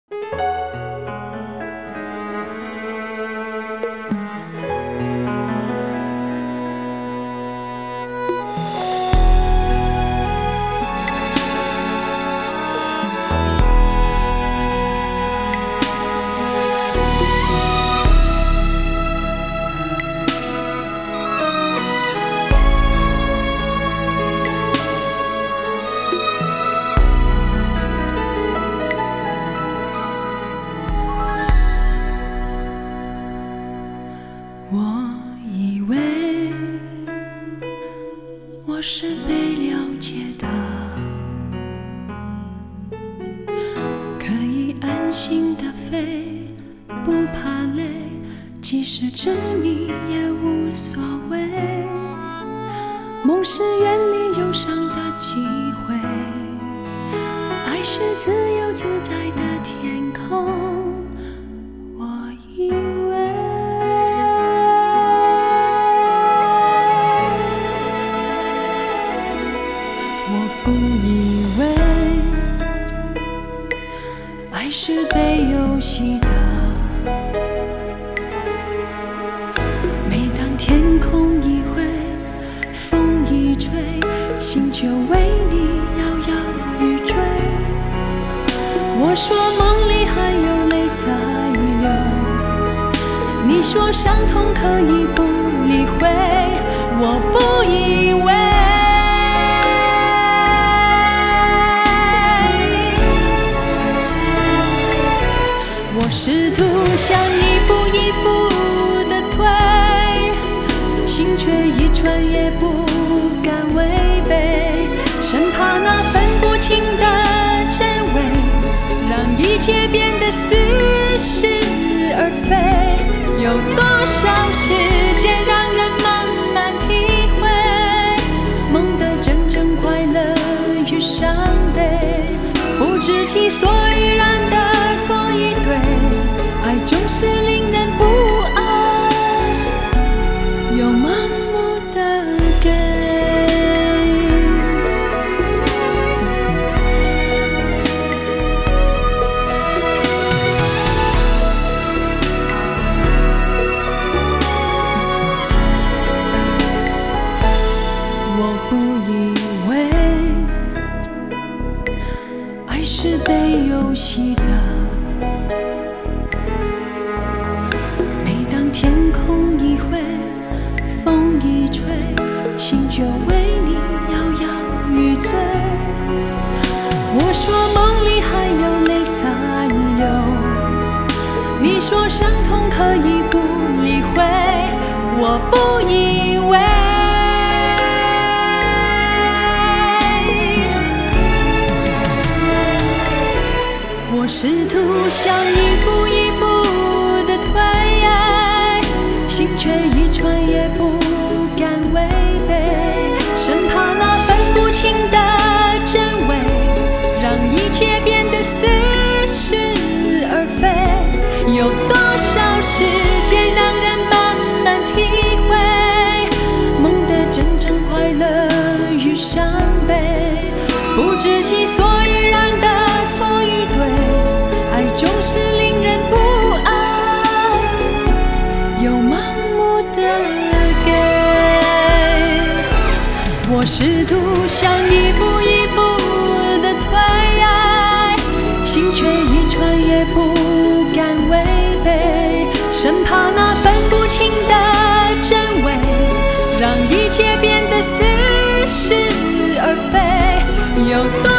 我以为我是被了解的，可以安心的飞，不怕累，即使执迷也无所谓。梦是远离忧伤的机会，爱是自由自在的天空。我以为不以为爱是被游戏的，每当天空一灰，风一吹，心就为你摇摇欲坠。我说梦里还有泪在流，你说伤痛可以不理会，我不以为。我试图想一步一步的退，心却一寸也不敢违背，生怕那分不清的真伪，让一切变得似是而非。有多少时间让人慢慢体会梦的真正快乐与伤悲，不知其所以然的错与对，爱总是令人不安又盲目的给。我不以为爱是被游戏的，每当天空一灰，风一吹，心就为你摇摇欲坠。我说梦里还有泪在流，你说伤痛可以不理会，我不以为。我试图想一步一步的退，心却一寸也不敢违背，生怕那分不清的真伪，让一切变得似是而非。有多少时间让人慢慢体会梦的真正快乐与伤悲，不知其所以然的错与对，爱总是令人不安又盲目的给。我试图想一步一步的退，心却一寸也不敢违背，生怕那分不清的真伪，让一切变得似是而非。有多